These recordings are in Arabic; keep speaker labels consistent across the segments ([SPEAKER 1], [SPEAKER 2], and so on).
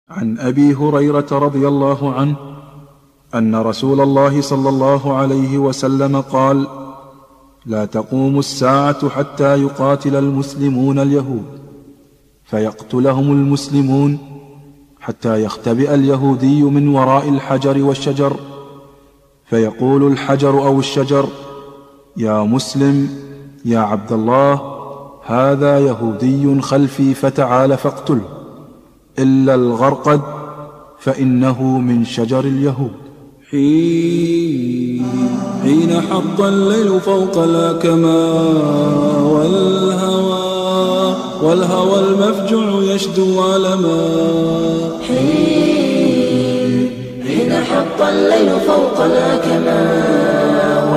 [SPEAKER 1] عن أبي هريرة رضي الله عنه أن رسول الله صلى الله عليه وسلم قال: لا تقوم الساعة حتى يقاتل المسلمون اليهود فيقتلهم المسلمون، حتى يختبئ اليهودي من وراء الحجر والشجر، فيقول الحجر أو الشجر: يا مسلم يا عبد الله، هذا يهودي خلفي فتعال فاقتله، إلا الغرقد فإنه من شجر اليهود.
[SPEAKER 2] حين حط الليل فوق الأكمام والهوى المفجع يشدو علما.
[SPEAKER 3] حين حط الليل فوق الأكمام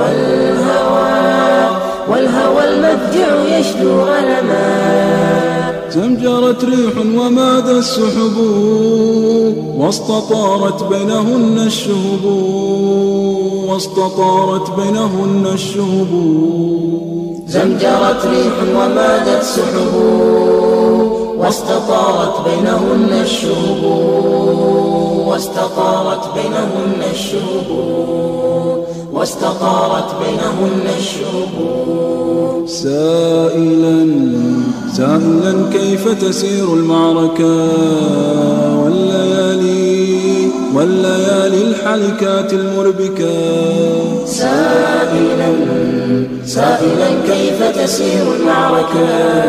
[SPEAKER 3] والهوى المفجع يشدو علما.
[SPEAKER 2] زمجرت ريح وماد السحب واستطارت بينهن الشهب
[SPEAKER 3] زمجرت ريح ومادت سحب واستطارت بينهن الشهب
[SPEAKER 2] سائلا كيف تسير المعركة والليالي الحلكات المربكة.
[SPEAKER 3] سائلا كيف تسير المعركة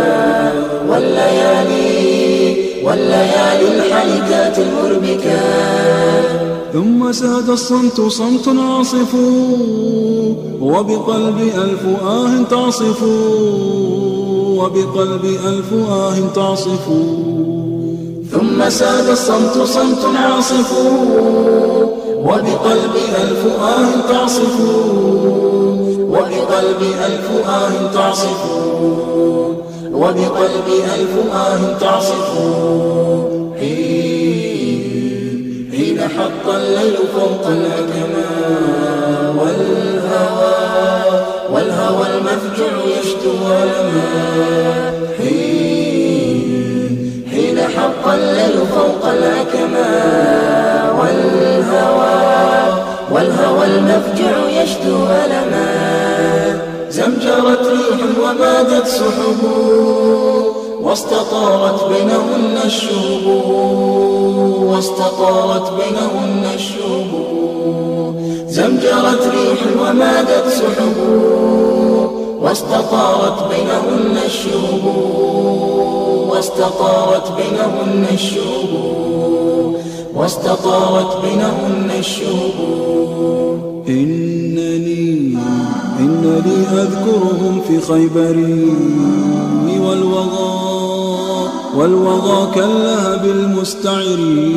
[SPEAKER 3] والليالي الحلكات المربكة.
[SPEAKER 2] ثم ساد الصمت صمت عاصف وبقلب ألف آه تعصف.
[SPEAKER 3] ثم ساد الصمت صمت عاصف وبقلب ألف آه تعصف. حين حط الليل فوق الأكمام والهوى المفجع يشدو علما. حين حط الليل فوق الأكمام والهوى المفجع يشدو علما. زمجرت ريح ومادت سحب واستطارت بينهن الشهب زمجرت ريح ومادت سحب واستطارت بينهن الشهب.
[SPEAKER 2] إنني أذكرهم في خيبر والوغى كاللهب المستعر.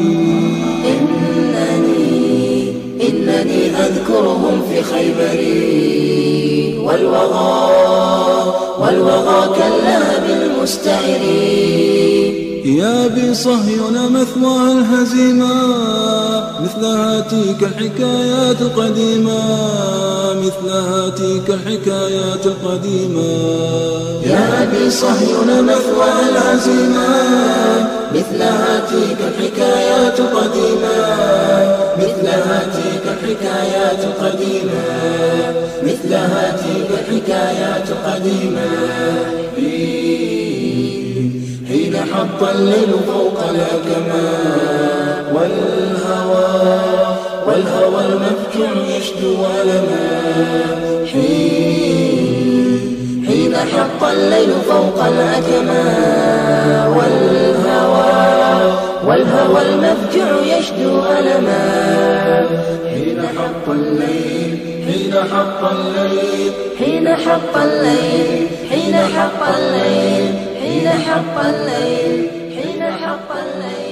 [SPEAKER 3] إنني أذكرهم في خيبر والوغى كاللهب المستعر.
[SPEAKER 2] يا بصهيون مثواها الهزيمة مثل هاتيك الحكايات القديمة.
[SPEAKER 3] يا بصهيون مثواها الهزيمة مثل هاتيك الحكايات القديمة. حين حط الليل فوق الأكمام والهوى المفجع يشدو علما. حين حط الليل فوق الأكمام والهوى المفجع يشدو علما. حين حط الليل